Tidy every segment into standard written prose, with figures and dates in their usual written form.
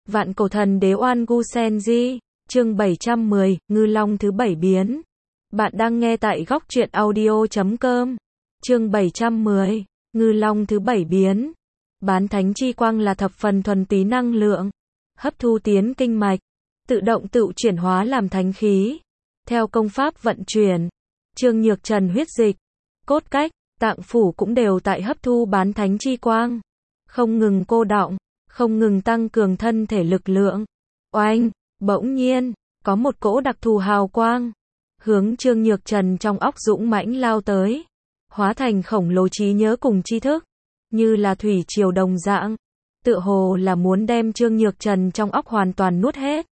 Vạn cổ thần đế Oan Gu Sen Di, chương 710, Ngư Long thứ 7 biến. Bạn đang nghe tại góc truyện audio.com. Chương 710, Ngư Long thứ 7 biến. Bán thánh chi quang là thập phần thuần túy năng lượng, hấp thu tiến kinh mạch, tự động tự chuyển hóa làm thánh khí. Theo công pháp vận chuyển, Trương Nhược Trần huyết dịch, cốt cách, tạng phủ cũng đều tại hấp thu bán thánh chi quang, không ngừng cô đọng, không ngừng tăng cường thân thể lực lượng. Oanh, bỗng nhiên, có một cỗ đặc thù hào quang, hướng Trương Nhược Trần trong óc dũng mãnh lao tới, hóa thành khổng lồ trí nhớ cùng tri thức, như là thủy triều đồng dạng, tựa hồ là muốn đem Trương Nhược Trần trong óc hoàn toàn nuốt hết.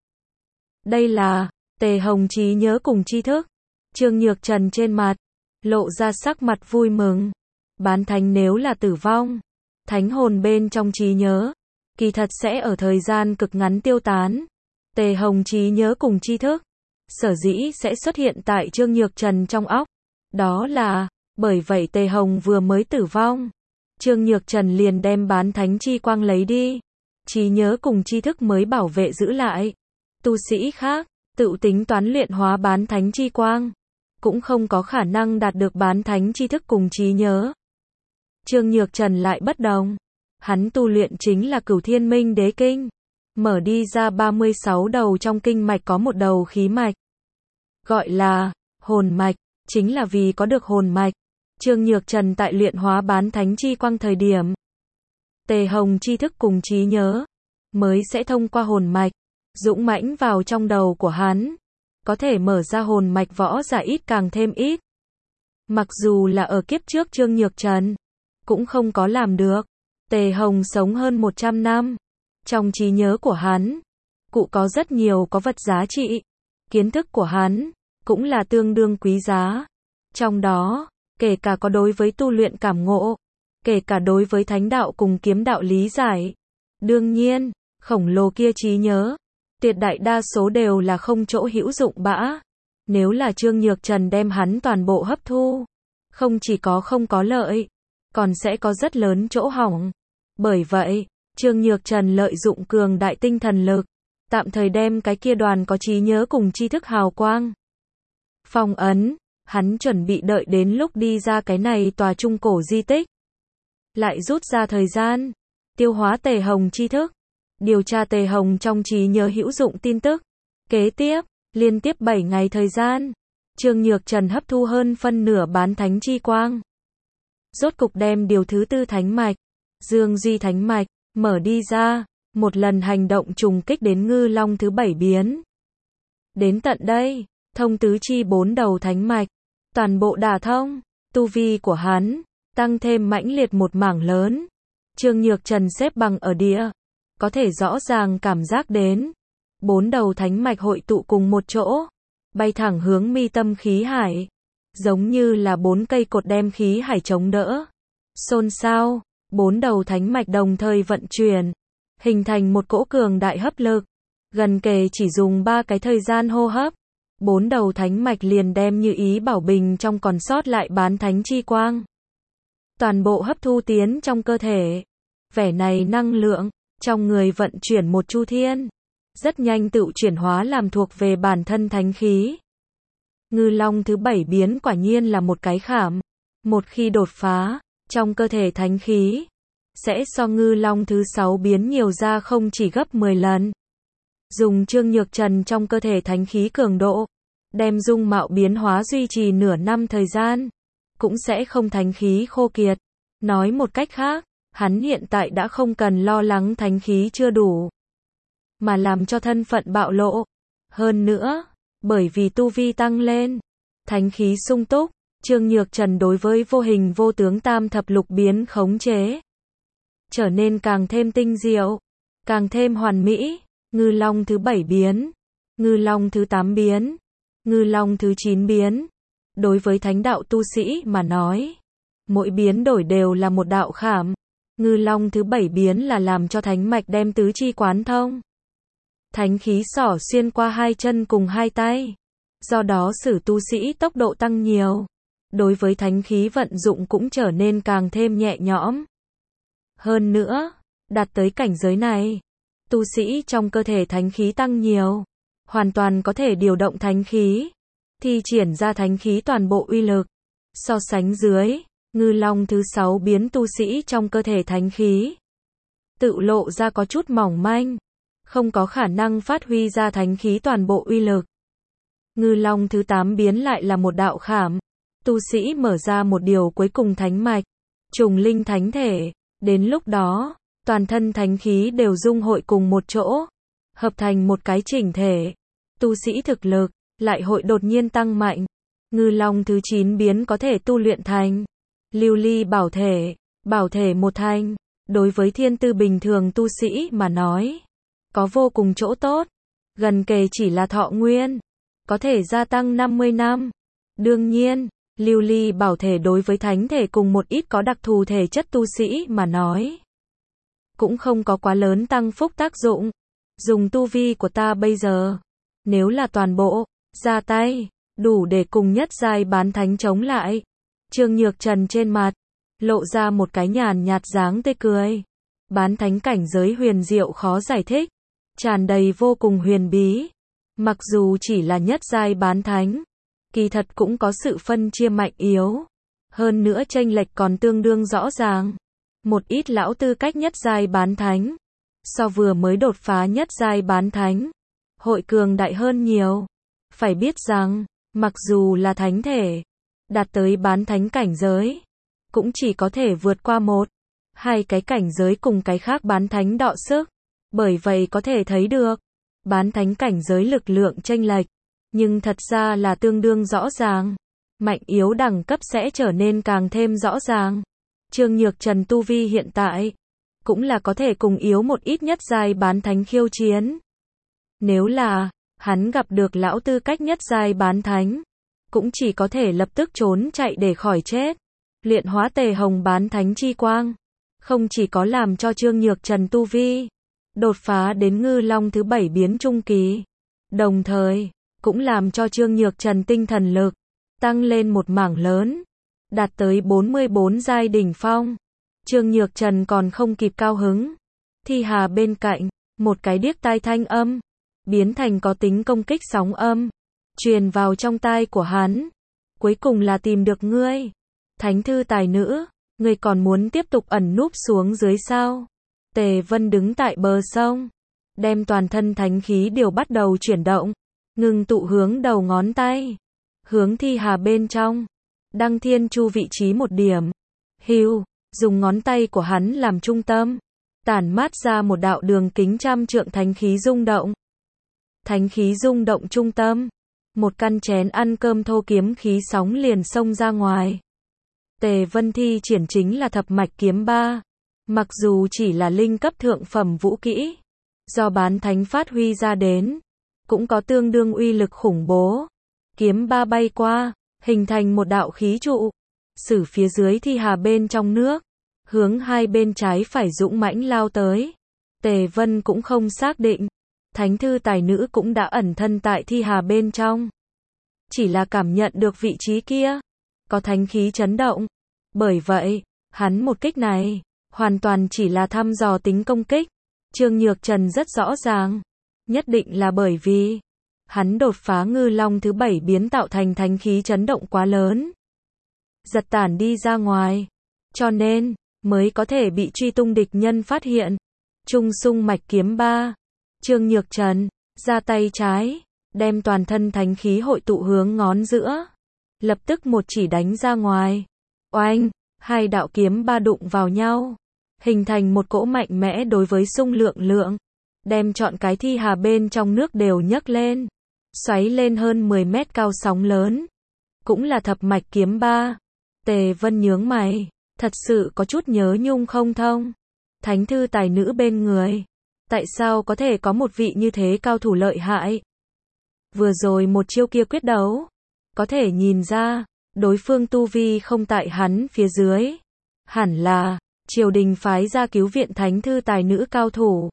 Đây là tề hồng trí nhớ cùng tri thức. Trương Nhược Trần trên mặt lộ ra sắc mặt vui mừng. Bán thánh nếu là tử vong, thánh hồn bên trong trí nhớ kỳ thật sẽ ở thời gian cực ngắn tiêu tán. Tề hồng trí nhớ cùng tri thức sở dĩ sẽ xuất hiện tại Trương Nhược Trần trong óc, đó là bởi vậy tề hồng vừa mới tử vong, Trương Nhược Trần liền đem bán thánh chi quang lấy đi, trí nhớ cùng tri thức mới bảo vệ giữ lại. Tu sĩ khác tự tính toán luyện hóa bán thánh chi quang, cũng không có khả năng đạt được bán thánh tri thức cùng trí nhớ. Trương Nhược Trần lại bất đồng, hắn tu luyện chính là Cửu Thiên Minh Đế Kinh, mở đi ra 36 đầu trong kinh mạch có một đầu khí mạch, gọi là hồn mạch, chính là vì có được hồn mạch, Trương Nhược Trần tại luyện hóa bán thánh chi quang thời điểm, tề hồng tri thức cùng trí nhớ mới sẽ thông qua hồn mạch dũng mãnh vào trong đầu của hắn, có thể mở ra hồn mạch võ giả ít càng thêm ít. Mặc dù là ở kiếp trước Trương Nhược Trần cũng không có làm được. Tề Hồng sống hơn 100 năm, trong trí nhớ của hắn cụ có rất nhiều có vật giá trị, kiến thức của hắn cũng là tương đương quý giá. Trong đó, kể cả có đối với tu luyện cảm ngộ, kể cả đối với thánh đạo cùng kiếm đạo lý giải. Đương nhiên, khổng lồ kia trí nhớ, tuyệt đại đa số đều là không chỗ hữu dụng bã. Nếu là Trương Nhược Trần đem hắn toàn bộ hấp thu, không chỉ có không có lợi, còn sẽ có rất lớn chỗ hỏng. Bởi vậy, Trương Nhược Trần lợi dụng cường đại tinh thần lực, tạm thời đem cái kia đoàn có trí nhớ cùng tri thức hào quang phong ấn, hắn chuẩn bị đợi đến lúc đi ra cái này tòa trung cổ di tích, lại rút ra thời gian, tiêu hóa tề hồng tri thức, điều tra tề hồng trong trí nhớ hữu dụng tin tức. Kế tiếp, liên tiếp 7 ngày thời gian, Trương Nhược Trần hấp thu hơn phân nửa bán thánh chi quang. Rốt cục đem điều thứ tư thánh mạch, Dương Duy thánh mạch, mở đi ra, một lần hành động trùng kích đến Ngư Long thứ 7 biến. Đến tận đây, thông tứ chi 4 đầu thánh mạch, toàn bộ đả thông, tu vi của hắn tăng thêm mãnh liệt một mảng lớn. Trương Nhược Trần xếp bằng ở địa, có thể rõ ràng cảm giác đến 4 đầu thánh mạch hội tụ cùng một chỗ, bay thẳng hướng mi tâm khí hải, giống như là 4 cây cột đem khí hải chống đỡ. Xôn xao, 4 đầu thánh mạch đồng thời vận chuyển, hình thành một cỗ cường đại hấp lực, gần kề chỉ dùng 3 cái thời gian hô hấp, 4 đầu thánh mạch liền đem như ý bảo bình trong còn sót lại bán thánh chi quang, toàn bộ hấp thu tiến trong cơ thể. Vẻ này năng lượng trong người vận chuyển một chu thiên, rất nhanh tự chuyển hóa làm thuộc về bản thân thánh khí. Ngư Long thứ 7 biến quả nhiên là một cái khảm, một khi đột phá, trong cơ thể thánh khí sẽ so Ngư Long thứ 6 biến nhiều ra không chỉ gấp 10 lần. Dùng Trương Nhược Trần trong cơ thể thánh khí cường độ, đem dung mạo biến hóa duy trì nửa năm thời gian, cũng sẽ không thánh khí khô kiệt. Nói một cách khác, hắn hiện tại đã không cần lo lắng thánh khí chưa đủ, mà làm cho thân phận bạo lộ. Hơn nữa, bởi vì tu vi tăng lên, thánh khí sung túc, Trương Nhược Trần đối với vô hình vô tướng tam thập lục biến khống chế trở nên càng thêm tinh diệu, càng thêm hoàn mỹ. Ngư Long thứ 7 biến, Ngư Long thứ 8 biến, Ngư Long thứ 9 biến. Đối với thánh đạo tu sĩ mà nói, mỗi biến đổi đều là một đạo khảm. Ngư Long thứ 7 biến là làm cho thánh mạch đem tứ chi quán thông, thánh khí xỏ xuyên qua hai chân cùng hai tay, do đó sử tu sĩ tốc độ tăng nhiều, đối với thánh khí vận dụng cũng trở nên càng thêm nhẹ nhõm. Hơn nữa, đạt tới cảnh giới này, Tu sĩ trong cơ thể thánh khí tăng nhiều, hoàn toàn có thể điều động thánh khí, thi triển ra thánh khí toàn bộ uy lực. So sánh dưới, Ngư Long thứ 6 biến tu sĩ trong cơ thể thánh khí tự lộ ra có chút mỏng manh, không có khả năng phát huy ra thánh khí toàn bộ uy lực. Ngư Long thứ 8 biến lại là một đạo khảm, tu sĩ mở ra một điều cuối cùng thánh mạch, trùng linh thánh thể, đến lúc đó, toàn thân thánh khí đều dung hội cùng một chỗ, hợp thành một cái chỉnh thể. Tu sĩ thực lực lại hội đột nhiên tăng mạnh. Ngư Long thứ 9 biến có thể tu luyện thành lưu ly bảo thể một thành, đối với thiên tư bình thường tu sĩ mà nói, có vô cùng chỗ tốt, gần kề chỉ là thọ nguyên, có thể gia tăng 50 năm. Đương nhiên, lưu ly bảo thể đối với thánh thể cùng một ít có đặc thù thể chất tu sĩ mà nói, cũng không có quá lớn tăng phúc tác dụng. Dùng tu vi của ta bây giờ, nếu là toàn bộ ra tay, đủ để cùng nhất giai bán thánh chống lại. Trương Nhược Trần trên mặt lộ ra một cái nhàn nhạt dáng tươi cười. Bán thánh cảnh giới huyền diệu khó giải thích, tràn đầy vô cùng huyền bí. Mặc dù chỉ là nhất giai bán thánh, kỳ thật cũng có sự phân chia mạnh yếu, hơn nữa chênh lệch còn tương đương rõ ràng. Một ít lão tư cách nhất giai bán thánh, so vừa mới đột phá nhất giai bán thánh, hội cường đại hơn nhiều. Phải biết rằng, mặc dù là thánh thể, đạt tới bán thánh cảnh giới, cũng chỉ có thể vượt qua một, hai cái cảnh giới cùng cái khác bán thánh đọ sức. Bởi vậy có thể thấy được, bán thánh cảnh giới lực lượng chênh lệch, nhưng thật ra là tương đương rõ ràng. Mạnh yếu đẳng cấp sẽ trở nên càng thêm rõ ràng. Trương Nhược Trần tu vi hiện tại, cũng là có thể cùng yếu một ít nhất giai bán thánh khiêu chiến. Nếu là hắn gặp được lão tư cách nhất giai bán thánh, cũng chỉ có thể lập tức trốn chạy để khỏi chết. Luyện hóa tề hồng bán thánh chi quang, không chỉ có làm cho Trương Nhược Trần tu vi đột phá đến Ngư Long thứ 7 biến trung kỳ, đồng thời cũng làm cho Trương Nhược Trần tinh thần lực tăng lên một mảng lớn, đạt tới 44 giai đỉnh phong. Trương Nhược Trần còn không kịp cao hứng, Thi Hà bên cạnh, một cái điếc tai thanh âm biến thành có tính công kích sóng âm, truyền vào trong tai của hắn. Cuối cùng là tìm được ngươi, thánh thư tài nữ, ngươi còn muốn tiếp tục ẩn núp xuống dưới sao? Tề Vân đứng tại bờ sông, đem toàn thân thánh khí đều bắt đầu chuyển động, ngừng tụ hướng đầu ngón tay, hướng Thi Hà bên trong, Đăng Thiên Chu vị trí một điểm. Hưu, dùng ngón tay của hắn làm trung tâm, tản mát ra một đạo đường kính trăm trượng thánh khí rung động. Thánh khí rung động trung tâm, một căn chén ăn cơm thô kiếm khí sóng liền xông ra ngoài. Tề Vân thi triển chính là thập mạch kiếm ba, mặc dù chỉ là linh cấp thượng phẩm vũ kỹ, do bán thánh phát huy ra đến, cũng có tương đương uy lực khủng bố. Kiếm ba bay qua, hình thành một đạo khí trụ, xử phía dưới Thi Hà bên trong nước, hướng hai bên trái phải dũng mãnh lao tới. Tề Vân cũng không xác định, thánh thư tài nữ cũng đã ẩn thân tại Thi Hà bên trong. Chỉ là cảm nhận được vị trí kia, có thánh khí chấn động. Bởi vậy, hắn một kích này, hoàn toàn chỉ là thăm dò tính công kích. Trương Nhược Trần rất rõ ràng, nhất định là bởi vì hắn đột phá Ngư Long thứ 7 biến tạo thành thánh khí chấn động quá lớn, giật tản đi ra ngoài, cho nên mới có thể bị truy tung địch nhân phát hiện. Trung Sung mạch kiếm ba, Trương Nhược Trần ra tay trái, đem toàn thân thánh khí hội tụ hướng ngón giữa, lập tức một chỉ đánh ra ngoài. Oanh, hai đạo kiếm ba đụng vào nhau, hình thành một cỗ mạnh mẽ đối với xung lượng, đem trọn cái Thi Hà bên trong nước đều nhấc lên, xoáy lên hơn 10 mét cao sóng lớn. Cũng là thập mạch kiếm ba. Tề Vân nhướng mày, thật sự có chút nhớ nhung không thông. Thánh thư tài nữ bên người, tại sao có thể có một vị như thế cao thủ lợi hại? Vừa rồi một chiêu kia quyết đấu, có thể nhìn ra, đối phương tu vi không tại hắn phía dưới. Hẳn là, triều đình phái ra cứu viện thánh thư tài nữ cao thủ.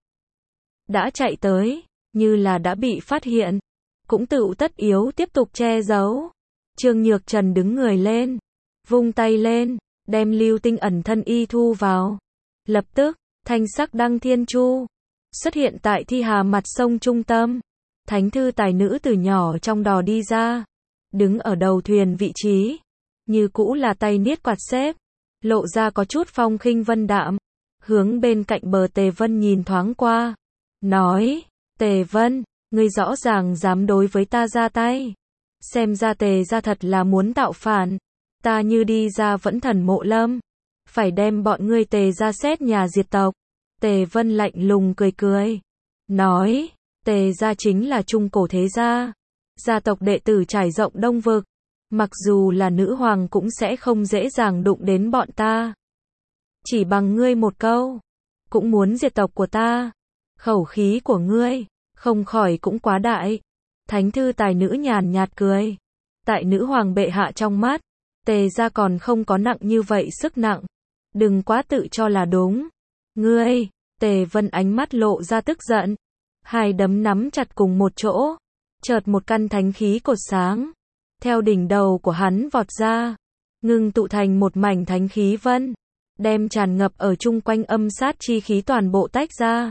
Đã chạy tới, như là đã bị phát hiện, cũng tự tất yếu tiếp tục che giấu. Trương Nhược Trần đứng người lên, vung tay lên, đem lưu tinh ẩn thân y thu vào. Lập tức, thanh sắc Đăng Thiên Chu xuất hiện tại Thi Hà mặt sông trung tâm. Thánh thư tài nữ từ nhỏ trong đò đi ra, đứng ở đầu thuyền vị trí, như cũ là tay niết quạt xếp, lộ ra có chút phong khinh vân đạm, hướng bên cạnh bờ Tề Vân nhìn thoáng qua, nói, Tề Vân, ngươi rõ ràng dám đối với ta ra tay, xem ra Tề gia thật là muốn tạo phản, ta như đi ra vẫn thần mộ lâm, phải đem bọn ngươi Tề gia xét nhà diệt tộc. Tề Vân lạnh lùng cười cười, nói, Tề gia chính là trung cổ thế gia, gia tộc đệ tử trải rộng Đông vực, mặc dù là nữ hoàng cũng sẽ không dễ dàng đụng đến bọn ta. Chỉ bằng ngươi một câu, cũng muốn diệt tộc của ta, khẩu khí của ngươi, không khỏi cũng quá đại. Thánh thư tài nữ nhàn nhạt cười, tại nữ hoàng bệ hạ trong mắt, Tề gia còn không có nặng như vậy sức nặng, đừng quá tự cho là đúng. Ngươi, Tề Vân ánh mắt lộ ra tức giận, hai đấm nắm chặt cùng một chỗ, chợt một căn thánh khí cột sáng, theo đỉnh đầu của hắn vọt ra, ngưng tụ thành một mảnh thánh khí vân, đem tràn ngập ở chung quanh âm sát chi khí toàn bộ tách ra.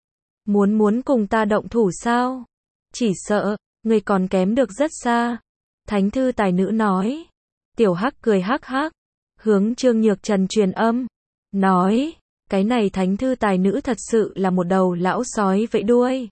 Muốn cùng ta động thủ sao? Chỉ sợ, ngươi còn kém được rất xa. Thánh thư tài nữ nói. Tiểu Hắc cười hắc hắc, hướng Trương Nhược Trần truyền âm, nói, cái này thánh thư tài nữ thật sự là một đầu lão sói vẫy đuôi.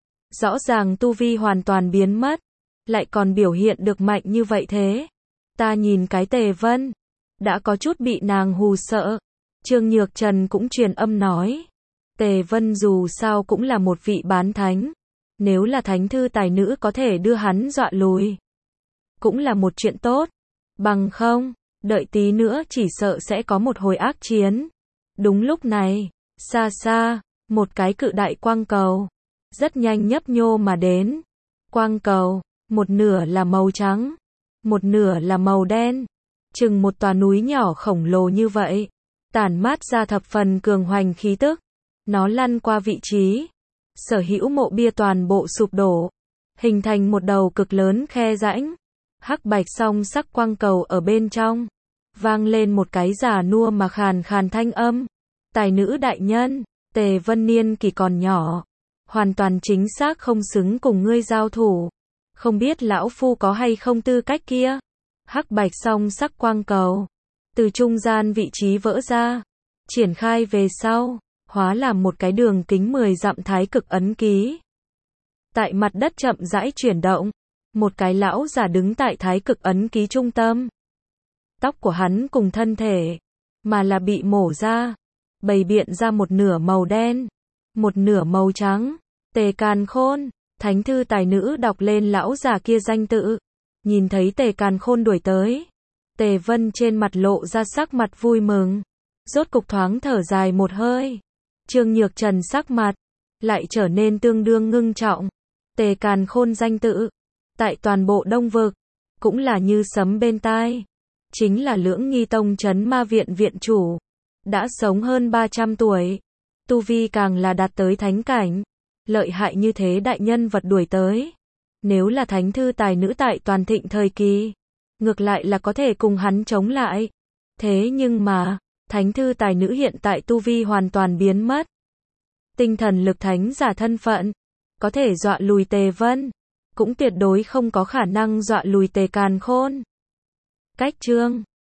Rõ ràng tu vi hoàn toàn biến mất, lại còn biểu hiện được mạnh như vậy thế. Ta nhìn cái Tề Vân, đã có chút bị nàng hù sợ. Trương Nhược Trần cũng truyền âm nói, Tề Vân dù sao cũng là một vị bán thánh, nếu là thánh thư tài nữ có thể đưa hắn dọa lùi, cũng là một chuyện tốt, bằng không, đợi tí nữa chỉ sợ sẽ có một hồi ác chiến. Đúng lúc này, xa xa, một cái cự đại quang cầu, rất nhanh nhấp nhô mà đến. Quang cầu, một nửa là màu trắng, một nửa là màu đen, chừng một tòa núi nhỏ khổng lồ như vậy, tản mát ra thập phần cường hoành khí tức. Nó lăn qua vị trí, sở hữu mộ bia toàn bộ sụp đổ, hình thành một đầu cực lớn khe rãnh. Hắc bạch song sắc quang cầu ở bên trong, vang lên một cái già nua mà khàn khàn thanh âm. Tài nữ đại nhân, Tề Vân niên kỳ còn nhỏ, hoàn toàn chính xác không xứng cùng ngươi giao thủ. Không biết lão phu có hay không tư cách kia. Hắc bạch song sắc quang cầu, từ trung gian vị trí vỡ ra, triển khai về sau, hóa làm một cái đường kính 10 dặm thái cực ấn ký. Tại mặt đất chậm rãi chuyển động, một cái lão già đứng tại thái cực ấn ký trung tâm. Tóc của hắn cùng thân thể, mà là bị mổ ra, bày biện ra một nửa màu đen, một nửa màu trắng. Tề Càn Khôn, thánh thư tài nữ đọc lên lão già kia danh tự, nhìn thấy Tề Càn Khôn đuổi tới. Tề Vân trên mặt lộ ra sắc mặt vui mừng, rốt cục thoáng thở dài một hơi. Trương Nhược Trần sắc mặt lại trở nên tương đương ngưng trọng. Tề Càn Khôn danh tự, tại toàn bộ Đông vực, cũng là như sấm bên tai. Chính là Lưỡng Nghi Tông Trấn Ma Viện viện chủ, đã sống hơn 300 tuổi, tu vi càng là đạt tới thánh cảnh. Lợi hại như thế đại nhân vật đuổi tới, nếu là thánh thư tài nữ tại toàn thịnh thời kỳ, ngược lại là có thể cùng hắn chống lại. Thế nhưng mà, thánh thư tài nữ hiện tại tu vi hoàn toàn biến mất. Tinh thần lực thánh giả thân phận, có thể dọa lùi Tề Vân, cũng tuyệt đối không có khả năng dọa lùi Tề Càn Khôn. Cách chương